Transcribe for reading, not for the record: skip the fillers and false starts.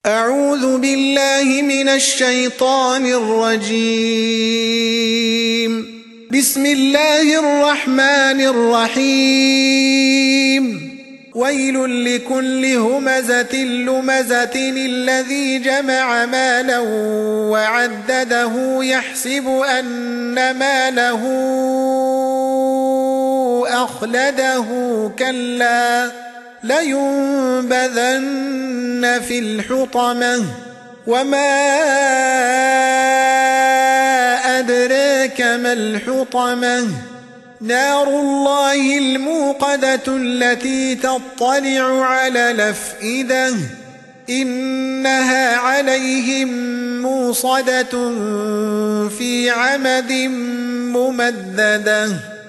أعوذ بالله من الشيطان الرجيم. بسم الله الرحمن الرحيم. ويل لكل همزة لمزة الذي جمع مالا وعدده يحسب أن ماله أخلده كلا لينبذن في الحطمة وما أدراك ما الحطمة نار الله الموقدة التي تطلع على الأفئدة إنها عليهم موصدة في عمد ممددة.